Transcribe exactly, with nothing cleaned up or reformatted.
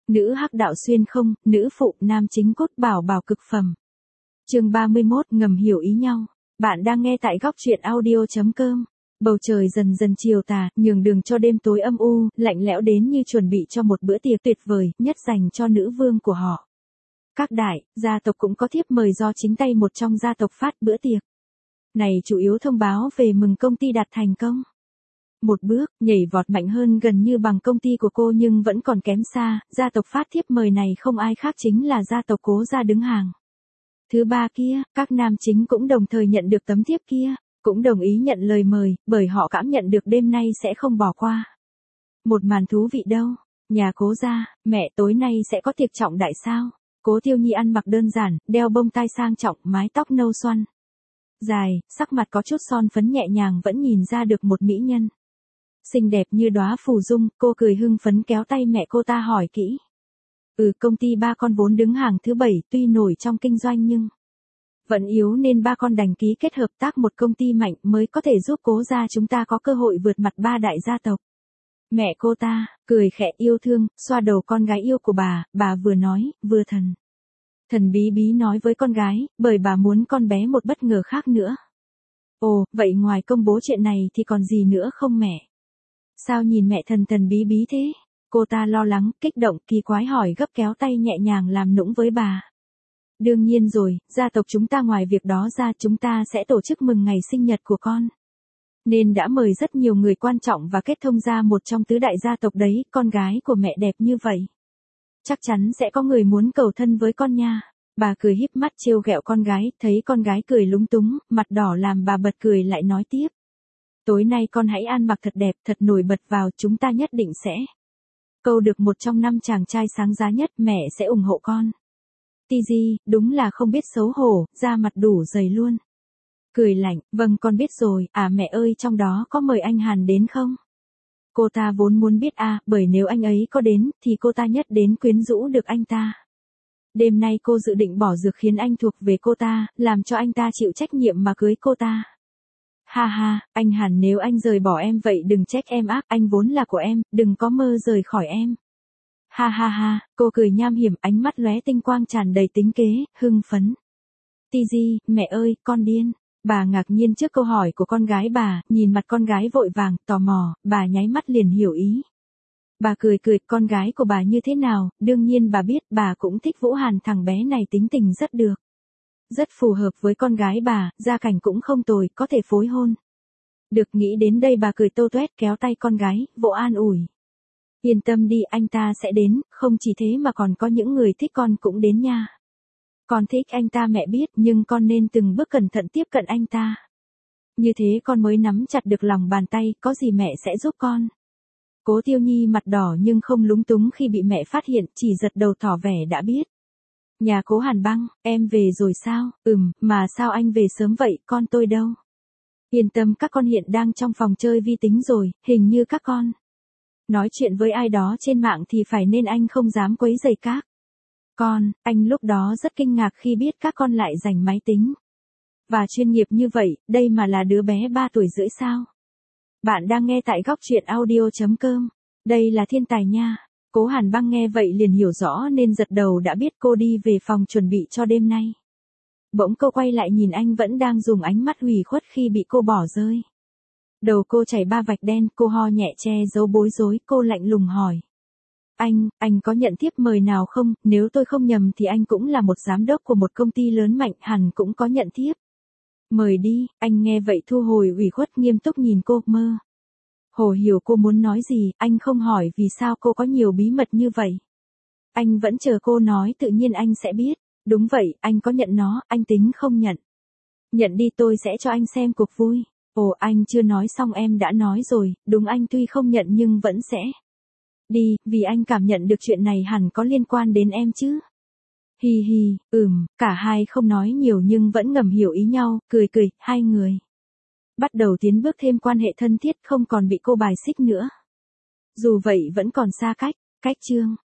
Nữ hắc đạo xuyên không, nữ phụ nam chính cốt bảo bảo cực phẩm. Chương ba mươi mốt ngầm hiểu ý nhau. Bạn đang nghe tại góc truyện audio chấm com. Bầu trời dần dần chiều tà, nhường đường cho đêm tối âm u, lạnh lẽo đến như chuẩn bị cho một bữa tiệc tuyệt vời, nhất dành cho nữ vương của họ. Các đại, gia tộc cũng có thiếp mời do chính tay một trong gia tộc phát bữa tiệc. Này chủ yếu thông báo về mừng công ty đạt thành công. Một bước, nhảy vọt mạnh hơn gần như bằng công ty của cô nhưng vẫn còn kém xa, gia tộc phát thiếp mời này không ai khác chính là gia tộc Cố gia đứng hàng. Thứ ba kia, các nam chính cũng đồng thời nhận được tấm thiếp kia, cũng đồng ý nhận lời mời, bởi họ cảm nhận được đêm nay sẽ không bỏ qua. Một màn thú vị đâu, nhà Cố gia, mẹ tối nay sẽ có tiệc trọng đại sao? Cố Tiêu Nhi ăn mặc đơn giản, đeo bông tai sang trọng, mái tóc nâu xoăn dài, sắc mặt có chút son phấn nhẹ nhàng vẫn nhìn ra được một mỹ nhân. Xinh đẹp như đóa phù dung, cô cười hưng phấn kéo tay mẹ cô ta hỏi kỹ. Ừ, công ty ba con vốn đứng hàng thứ bảy, tuy nổi trong kinh doanh nhưng vẫn yếu nên ba con đành ký kết hợp tác một công ty mạnh mới có thể giúp Cố gia chúng ta có cơ hội vượt mặt ba đại gia tộc. Mẹ cô ta, cười khẽ yêu thương, xoa đầu con gái yêu của bà, bà vừa nói, vừa thần. Thần bí bí nói với con gái, bởi bà muốn con bé một bất ngờ khác nữa. Ồ, vậy ngoài công bố chuyện này thì còn gì nữa không mẹ? Sao nhìn mẹ thần thần bí bí thế? Cô ta lo lắng, kích động, kỳ quái hỏi gấp kéo tay nhẹ nhàng làm nũng với bà. Đương nhiên rồi, gia tộc chúng ta ngoài việc đó ra chúng ta sẽ tổ chức mừng ngày sinh nhật của con. Nên đã mời rất nhiều người quan trọng và kết thông ra một trong tứ đại gia tộc đấy, con gái của mẹ đẹp như vậy. Chắc chắn sẽ có người muốn cầu thân với con nha. Bà cười híp mắt trêu ghẹo con gái, thấy con gái cười lúng túng, mặt đỏ làm bà bật cười lại nói tiếp. Tối nay con hãy ăn mặc thật đẹp, thật nổi bật vào, chúng ta nhất định sẽ câu được một trong năm chàng trai sáng giá nhất, mẹ sẽ ủng hộ con. Tiji, đúng là không biết xấu hổ, da mặt đủ dày luôn. Cười lạnh, vâng con biết rồi, à mẹ ơi trong đó có mời anh Hàn đến không? Cô ta vốn muốn biết à, bởi nếu anh ấy có đến, thì cô ta nhất đến quyến rũ được anh ta. Đêm nay cô dự định bỏ dược khiến anh thuộc về cô ta, làm cho anh ta chịu trách nhiệm mà cưới cô ta. Ha ha, anh Hàn nếu anh rời bỏ em vậy đừng trách em ác, anh vốn là của em, đừng có mơ rời khỏi em. Ha ha ha, cô cười nham hiểm ánh mắt lóe tinh quang tràn đầy tính kế, hưng phấn. Tiji, mẹ ơi, con điên. Bà ngạc nhiên trước câu hỏi của con gái bà, nhìn mặt con gái vội vàng, tò mò, bà nháy mắt liền hiểu ý. Bà cười cười, con gái của bà như thế nào, đương nhiên bà biết, bà cũng thích Vũ Hàn, thằng bé này tính tình rất được. Rất phù hợp với con gái bà, gia cảnh cũng không tồi, có thể phối hôn. Được nghĩ đến đây bà cười tô toét kéo tay con gái, vỗ an ủi. Yên tâm đi, anh ta sẽ đến, không chỉ thế mà còn có những người thích con cũng đến nha. Con thích anh ta mẹ biết, nhưng con nên từng bước cẩn thận tiếp cận anh ta. Như thế con mới nắm chặt được lòng bàn tay, có gì mẹ sẽ giúp con. Cố Tiêu Nhi mặt đỏ nhưng không lúng túng khi bị mẹ phát hiện, chỉ giật đầu tỏ vẻ đã biết. Nhà Cố Hàn Băng, em về rồi sao? Ừm, mà sao anh về sớm vậy, con tôi đâu? Yên tâm, các con hiện đang trong phòng chơi vi tính rồi, hình như các con nói chuyện với ai đó trên mạng thì phải nên anh không dám quấy rầy các con. Anh lúc đó rất kinh ngạc khi biết các con lại giành máy tính và chuyên nghiệp như vậy, đây mà là đứa bé ba tuổi rưỡi sao? Bạn đang nghe tại góc truyện audio chấm com. Đây là thiên tài nha. Cố Hàn Băng nghe vậy liền hiểu rõ nên giật đầu đã biết cô đi về phòng chuẩn bị cho đêm nay. Bỗng cô quay lại nhìn anh vẫn đang dùng ánh mắt hủy khuất khi bị cô bỏ rơi. Đầu cô chảy ba vạch đen, cô ho nhẹ che giấu bối rối, cô lạnh lùng hỏi. Anh, anh có nhận thiếp mời nào không? Nếu tôi không nhầm thì anh cũng là một giám đốc của một công ty lớn mạnh, hẳn cũng có nhận thiếp mời đi. Anh nghe vậy thu hồi ủy khuất nghiêm túc nhìn cô, mơ hồ hiểu cô muốn nói gì, anh không hỏi vì sao cô có nhiều bí mật như vậy. Anh vẫn chờ cô nói tự nhiên anh sẽ biết. Đúng vậy, anh có nhận nó, anh tính không nhận. Nhận đi tôi sẽ cho anh xem cuộc vui. Ồ anh chưa nói xong em đã nói rồi, đúng anh tuy không nhận nhưng vẫn sẽ đi, vì anh cảm nhận được chuyện này hẳn có liên quan đến em chứ. Hi hi, ừm, cả hai không nói nhiều nhưng vẫn ngầm hiểu ý nhau, cười cười, hai người bắt đầu tiến bước thêm quan hệ thân thiết không còn bị cô bài xích nữa. Dù vậy vẫn còn xa cách, cách chương.